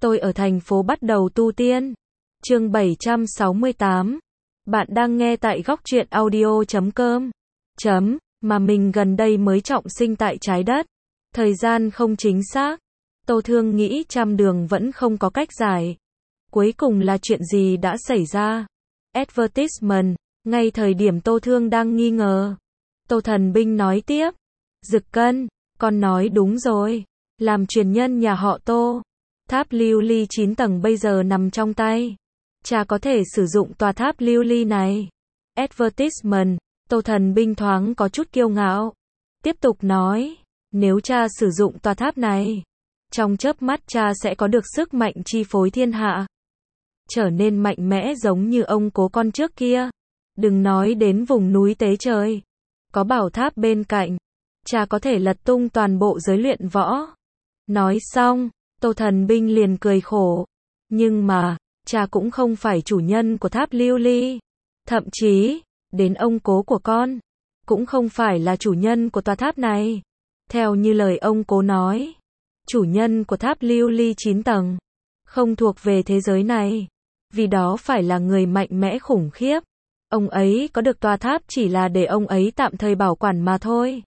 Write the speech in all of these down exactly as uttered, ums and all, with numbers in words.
Tôi ở thành phố bắt đầu tu tiên. Chương bảy trăm sáu mươi tám. Bạn đang nghe tại góc truyện audio chấm com. Chấm, mà mình gần đây mới trọng sinh tại trái đất. Thời gian không chính xác. Tô Thương nghĩ trăm đường vẫn không có cách giải. Cuối cùng là chuyện gì đã xảy ra? Advertisement, ngay thời điểm Tô Thương đang nghi ngờ. Tô Thần Binh nói tiếp. Dực Cân, con nói đúng rồi. Làm truyền nhân nhà họ Tô. Tháp lưu ly chín tầng bây giờ nằm trong tay. Cha có thể sử dụng tòa tháp lưu ly này. Advertisement, Tô Thần Binh thoáng có chút kiêu ngạo. Tiếp tục nói, nếu cha sử dụng tòa tháp này, trong chớp mắt cha sẽ có được sức mạnh chi phối thiên hạ. Trở nên mạnh mẽ giống như ông cố con trước kia. Đừng nói đến vùng núi tế trời. Có bảo tháp bên cạnh, cha có thể lật tung toàn bộ giới luyện võ. Nói xong, Tô Thần Binh liền cười khổ. Nhưng mà, cha cũng không phải chủ nhân của tháp lưu ly. Thậm chí, đến ông cố của con, cũng không phải là chủ nhân của tòa tháp này. Theo như lời ông cố nói, chủ nhân của tháp lưu ly chín tầng, không thuộc về thế giới này. Vì đó phải là người mạnh mẽ khủng khiếp. Ông ấy có được tòa tháp chỉ là để ông ấy tạm thời bảo quản mà thôi.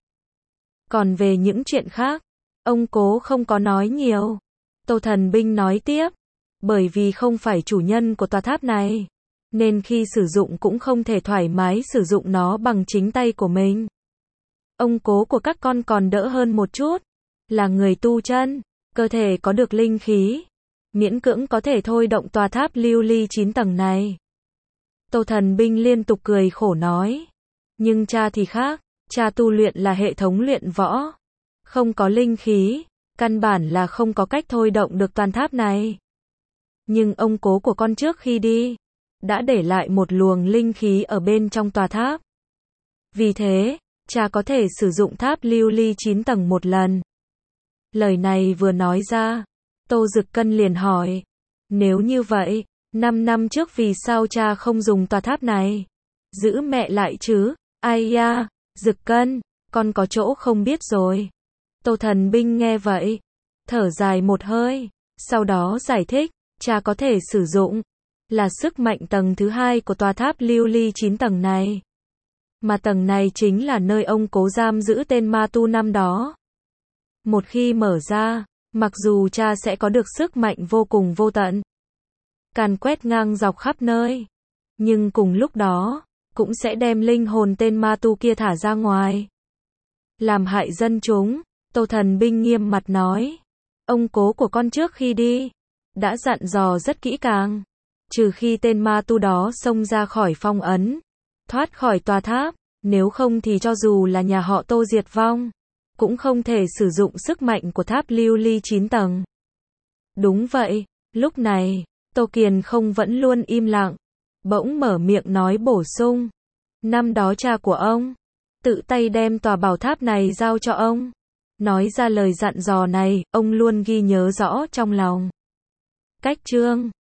Còn về những chuyện khác, ông cố không có nói nhiều. Tô Thần Binh nói tiếp, bởi vì không phải chủ nhân của tòa tháp này, nên khi sử dụng cũng không thể thoải mái sử dụng nó bằng chính tay của mình. Ông cố của các con còn đỡ hơn một chút, là người tu chân, cơ thể có được linh khí, miễn cưỡng có thể thôi động tòa tháp lưu ly chín tầng này. Tô Thần Binh liên tục cười khổ nói, nhưng cha thì khác, cha tu luyện là hệ thống luyện võ, không có linh khí, căn bản là không có cách thôi động được toàn tháp này. Nhưng ông cố của con trước khi đi, đã để lại một luồng linh khí ở bên trong tòa tháp. Vì thế, cha có thể sử dụng tháp lưu ly chín tầng một lần. Lời này vừa nói ra, Tô Dực Cân liền hỏi, nếu như vậy, năm năm trước vì sao cha không dùng tòa tháp này? Giữ mẹ lại chứ? Ai da, Dực Cân, con có chỗ không biết rồi. Tô Thần Binh nghe vậy, thở dài một hơi, sau đó giải thích, cha có thể sử dụng, là sức mạnh tầng thứ hai của tòa tháp lưu ly chín tầng này. Mà tầng này chính là nơi ông cố giam giữ tên ma tu năm đó. Một khi mở ra, mặc dù cha sẽ có được sức mạnh vô cùng vô tận, càn quét ngang dọc khắp nơi, nhưng cùng lúc đó, cũng sẽ đem linh hồn tên ma tu kia thả ra ngoài. Làm hại dân chúng, Tô Thần Binh nghiêm mặt nói. Ông cố của con trước khi đi, đã dặn dò rất kỹ càng. Trừ khi tên ma tu đó xông ra khỏi phong ấn, thoát khỏi tòa tháp, nếu không thì cho dù là nhà họ Tô diệt vong, cũng không thể sử dụng sức mạnh của tháp lưu ly chín tầng. Đúng vậy, lúc này, Tô Kiền không vẫn luôn im lặng, bỗng mở miệng nói bổ sung. Năm đó cha của ông, tự tay đem tòa bảo tháp này giao cho ông. Nói ra lời dặn dò này, ông luôn ghi nhớ rõ trong lòng. Cách chương